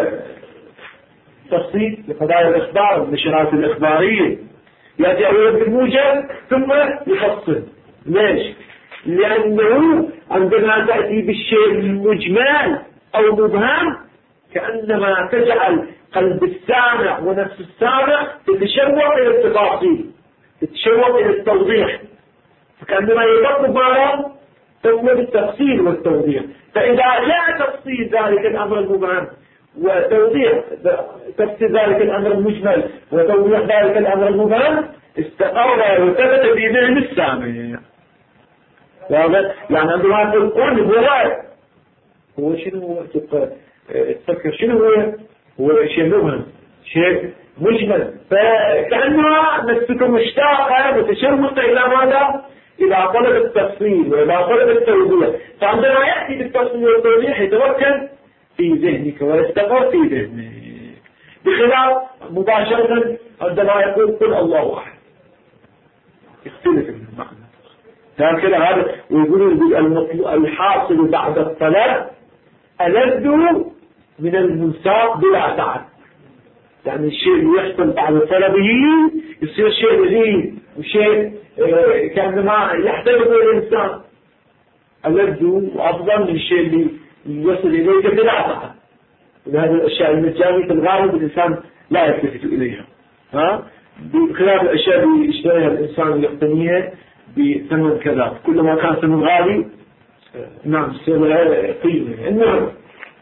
وتفصيل لقضايا الإخبار والنشرات الإخبارية، يأتي أولا بالموجز ثم يفصل. ليش؟ لأنه عندما تأتي بالشيء المجمل أو مبهم كأنما تجعل قلب السامع ونفس السامع تتشوق إلى التفاصيل، تتشوق إلى التوضيح، فكأنما يطلب ماذا؟ تطلب التفصيل والتوضيح. فإذا جاء تفصيل ذلك الأمر المبهم وتوضيح تفصيل ذلك الأمر المجمل وتوضيح ذلك الأمر المبهم استقر وثبت في ذهن السامع. يعني عندما تقول هو شنو تفكر شنو هو شيء مبهم شيء مجمل، فكأنها نفسك مشتاقة متشوقة إلى ماذا؟ إلى طلب التفصيل وإلى طلب التوضيح. فعندما يأتي بالتفصيل والتوضيح يتمكن في ذهنك ويستقر في ذهنك. بخلاف مباشرة عندما يقول قل الله أحد يختلف المعنى. هكذا هذا ويقولون الحاصل بعد الطلب ألذ من المنساق بلا تعب. يعني الشيء اللي يحصل بعد طلبه يصير شيء لذيذ وشيء كأنما يحتاجه الإنسان ألذ وأفضل من الشيء اللي يصل إليك بلا تعب. وهذه الأشياء المجانية في الغالب الإنسان لا يلتفت إليها بخلاف الأشياء اللي يشتريها الإنسان ويقتنيها بثمن كذا كلما كان ثمن غالي نعم سير قيمة. المهم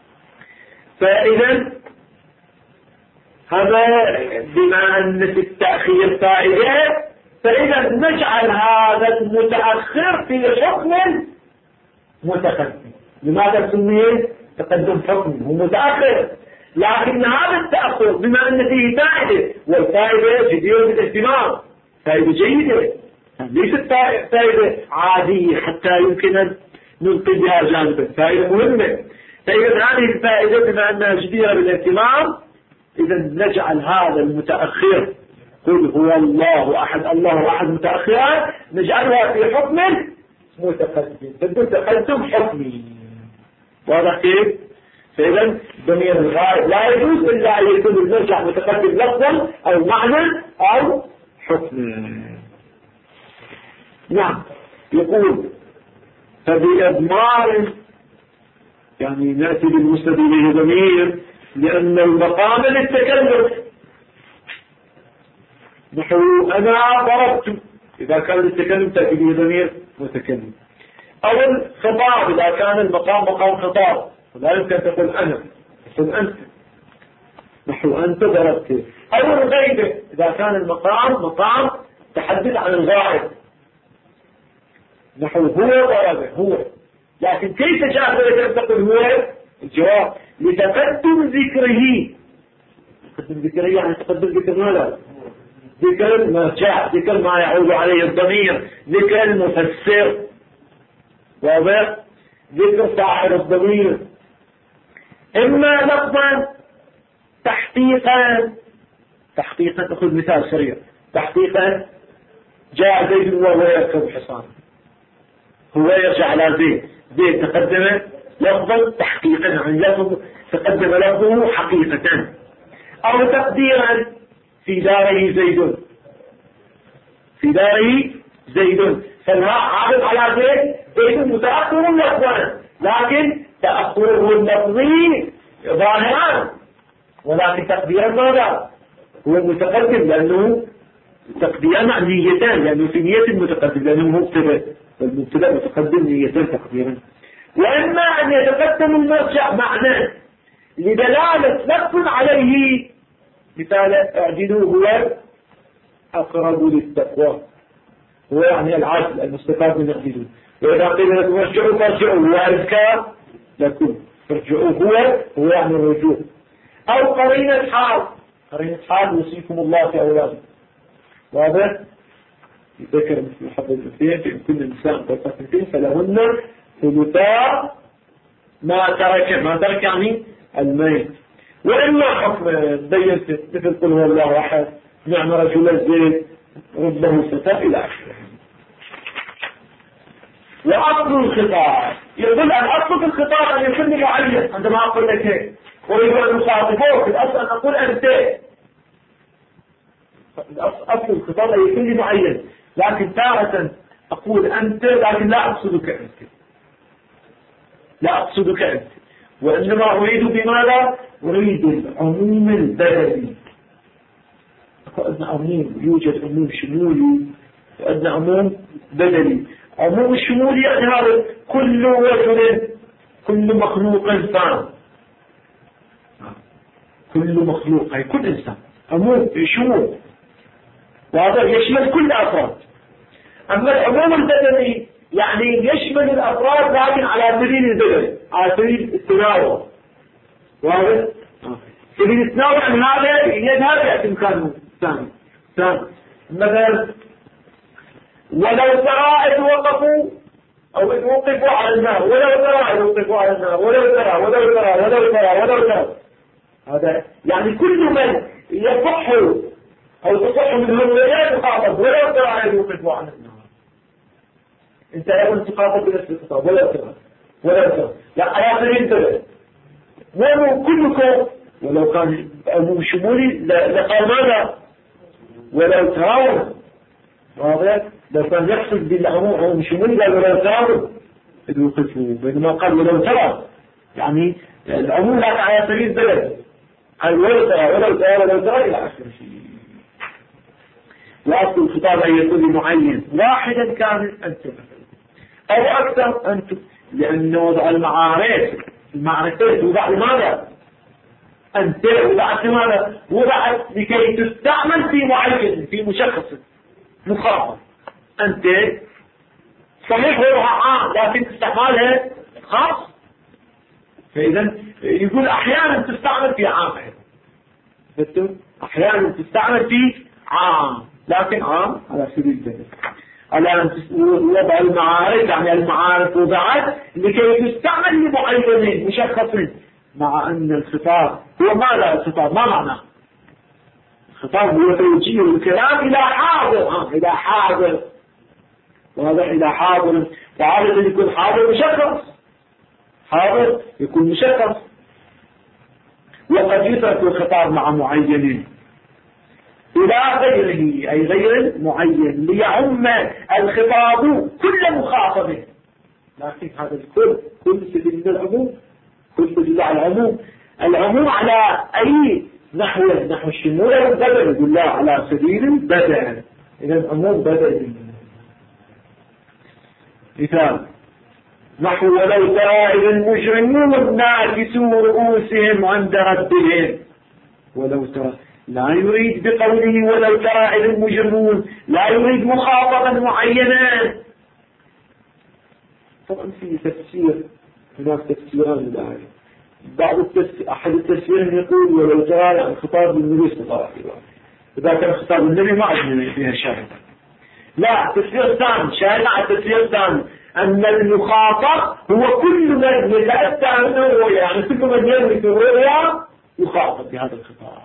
فإذا هذا بما أن في التأخير فائدة فإذا نجعل هذا المتأخر في حكم متقدم. لماذا سميه تقدم حكمي هو متأخر لكن هذا التأخر بما أن فيه فائدة والفائدة جديرة بالاهتمام فائدة جيدة ليست فائدة عادية حتى يمكن أن نلقي بها جانبا فائدة مهمة. فإذا هذه الفائدة بما أنها جديرة بالاهتمام إذا نجعل هذا المتأخر قل هو الله أحد الله أحد متأخرا نجعلها في حكم متقدم تقدم حكمي. واضح كيف؟ فإذا ضمير الغائب لا يجوز إلا أن يكون المرجع متقدم لفظا أو معنى أو حكم. نعم يقول فبإضمار يعني نأتي بالمسند إليه ضمير لأن المقام للتكلم نحو أنا ضربت إذا كان التكلم تأتي به ضمير متكلم أو الخطاب إذا كان المقام مقام خطاب لا يمكن أن تقول أنا تقول أنت نحو أنت ضربت. أو الغيبة إذا كان المقام مقام تحدث عن الغائب نحو هو ضربه هو. لكن كيف جاء ذلك أن تقول هو؟ الجواب لتقدم ذكره. تقدم ذكره يعني تقدم ذكر ماذا؟ ذكر ما جاء ذكر ما يعود عليه الضمير ذكر المفسر واضح ذكر صاحب الضمير إما لفظا تحقيقا أخذ مثال سريع تحقيقا جاء زيد وهو يركب حصان هو يرجع على زيد تقدم لفظا تحقيقا يعني لفظ تقدم لفظه حقيقة أو تقديرا في داره زيد فالها عارض على زيد متأخر لفظا لكن تأخره اللفظي ظاهرا ولكن تقديرا ماذا هو المتقدم لأنه تقديرا نيتان لأنه في نية المتقدم لأنه مبتدأ والمبتدأ متقدم نيتان تقديرا. وإما أن يتقدم المرجع معنى لدلالة لفظ عليه مثال اعدلوا هو أقرب للتقوى هو يعني العدل المستفاد من اعدلوا. وإذا قيل لكم ارجعوا فارجعوا هو أذكى لكم ارجعوا هو يعني الرجوع. أو قرينة حال يوصيكم الله في أولادكم واضح ذكر مثل حظ الأنثيين في كل نساء طرفة اثنتين فلهن ثلثا ما ترك يعني الميت. وإما حكم بينت مثل قل هو الله أحد نعم رجل زيد ربه فتاة إلى آخره. وأصل الخطاب يقول الأصل في الخطاب أن يكون معين عندما أقول لك هيك ويقول أن نخاطبوك الأصل أن أقول أنت أصل الخطاب أن يكون معين لكن تارة أقول أنت لكن لا أقصدك أنت وإنما أريد بماذا؟ أريد العموم البدني. فأدنى عموم يوجد عموم شمولي وأدنى عموم بدني. عموم الشمولي يعني هذا كل رجل كل مخلوق إنسان كل مخلوق أي كل إنسان عموم شمول وهذا يشمل كل أفراد. أما العموم البدني يعني يشمل الأفراد لكن على سبيل البدن على سبيل التناول واضح؟ سبيل التناول يعني هذا يذهب يأتي مكانه ثاني مثلا ولو ترى إذ وقفوا أو إذ وقفوا على النار ولو ترى إذ وقفوا على النار ولو ترى هذا يعني كل من يصح أو تصح منه الرؤيا يخاطب ولو ترى يوقف عن النهار. أنت أيضا تخاطب بنفس الخطاب ولو ترى لا على سبيل البدء ومن كلكم ولو كان عموم شمولي لقال ماذا ولو تراون. واضح؟ لو كان يقصد بالعموم شمولي قال ولو تراون يوقفوا، بينما قال ولو ترى يعني العموم لا على سبيل البلد قال ولو ترى إلى آخر شيء. وأصل الخطاب أن يكون لمعين واحدا كان أنتم أو أكثر أنتم، لأنه وضع المعرفة وضع لماذا؟ أنت وضعت لماذا؟ وضعت لكي تستعمل في معين في مشخص مخاطب. أنت صحيح وضعها عام لكن تستعملها خاص، فإذا يقول أحيانا تستعمل في عام، أحيانا تستعمل في عام لكن عام على سبيل البدء. على وضع المعارف يعني المعارف وضعت لكي تستعمل لمعين مشخص، مع أن الخطاب هو ماذا؟ الخطاب ما معناه؟ الخطاب هو توجيه الكلام إلى حاضر، إلى حاضر، واضح؟ إلى حاضر، وعادة يكون حاضر مشخص، حاضر يكون مشخص. وقد يترك الخطاب مع معين إلى غيره أي غير معين ليعم الخطاب كل مخاطب، لكن هذا الكل كل سبيل العموم، كل سبيل العموم على أي نحو الشمول والبدل، يقول لا على سبيل البدل. إذا العموم بدل. مثال نحو ولو ترى إذ المجرمون ناكسوا رؤوسهم عند ربهم. ولو ترى لا يريد بقوله ولو ترى إذ المجرمون، لا يريد مخاطبا معينا. طبعا في تفسير، هناك تفسيران للآية. أحد التفسيرين يقول ولو ترى يعني خطاب النبي صلى الله عليه وسلم، إذا كان خطاب النبي ما عندنا فيها شاهد. لا، تفسير ثاني شاهد على تفسير ثاني أن المخاطب هو كل من يتأتى منه الرؤيا، يعني كل من يملك الرؤيا يخاطب بهذا الخطاب.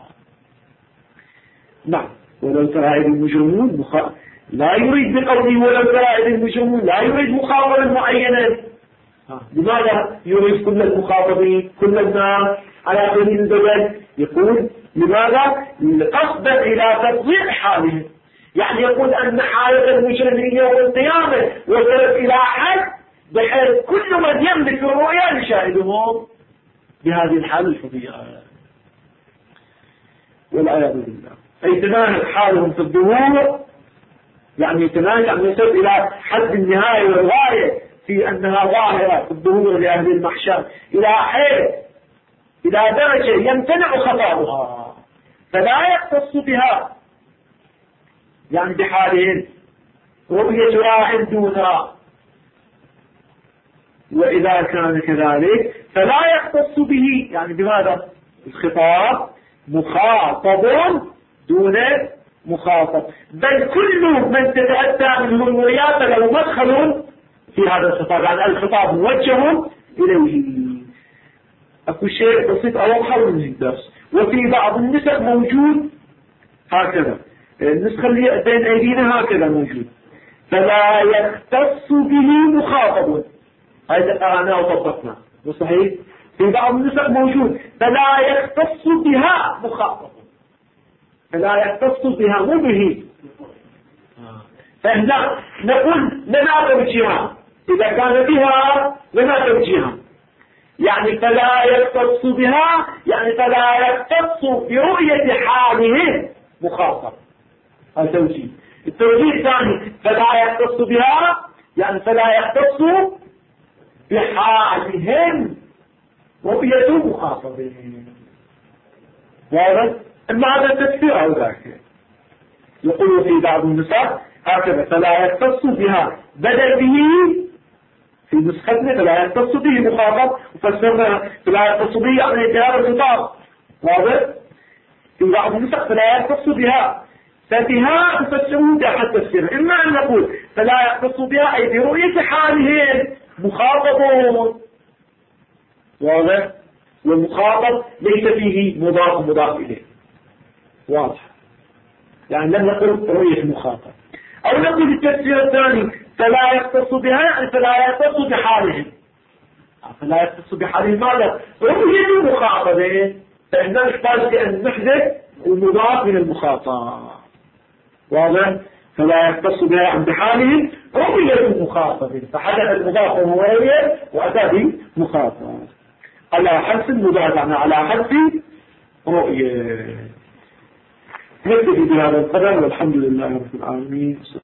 نعم ولو ترى إذ المجرمون لا يريد بقوله ولو ترى إذ المجرمون لا يريد مخاطبا معينا. لماذا يريد كل المخاطبين كل الناس على سبيل البدل؟ يقول لماذا؟ قصدا إلى تفضيح حالهم، يعني يقول أن حالة المجرمين يوم القيامة وصلت إلى حد بحيث كل من يملك الرؤيا يشاهدهم بهذه الحالة الفظيعة والعياذ بالله. أي تناهي حالهم في الظهور، يعني تناهي يعني يصل إلى حد النهاية والغاية في أنها ظاهرة في الظهور لأهل المحشر إلى حيث إلى درجة يمتنع خطابها فلا يختص بها، يعني بحالهم رؤية راع دون راع. وإذا كان كذلك فلا يختص به، يعني بماذا؟ الخطاب مخاطب دون مخاطب، بل كل من تتأتى منه الرؤيات له مدخل في هذا الخطاب، يعني الخطاب موجه إليه. أكو شيء بسيط أوضح من الدرس. وفي بعض النسخ موجود هكذا، النسخة اللي بين أيدينا هكذا موجود فلا يختص به مخاطب، هذا قرأناه وطبقنا وصحيح. في بعض النسخ موجود فلا يختص بها مخاطب، فلا يختص بها مو به. فإحنا نقول لنا توجيها، إذا كان بها لنا توجيها، يعني فلا يختص بها يعني فلا يختص برؤية حاله مخاطب، هذا توجيه. التوجيه الثاني فلا يختص بها يعني فلا يختص بحالهم رؤية مخاطبين. واضح؟ اما هذا التفسير او ذاك. يقول في بعض النسخ هكذا فلا يختص بها بدل به، في نسختنا فلا يختص به مخاطب، وفسرنا فلا يختص به يعني انتهاء الخطاب. واضح؟ في بعض النسخ فلا يختص بها، فبها تفسرون تحت تفسير. اما ان نقول فلا يختص بها اي برؤية حالهم مخاطبون. واضح؟ والمخاطب ليس فيه مضاف إليه. واضح؟ يعني لم نقل رؤية المخاطب. أو نقول التفسير الثاني فلا يختص بها، يعني فلا يختص بحالهم. فلا يختص بحالهم ماذا؟ رؤية المخاطبة، فإننا نحتاج أن نحذف المضاف من المخاطب. واضح؟ فلا يختص بها عن بحالهم رؤية المخاطب، فحدث المضاف وهو رؤية وأتى بمخاطب على حذف المضاف، يعني على حذف رؤية. نكتفي بهذا القدر والحمد لله رب العالمين.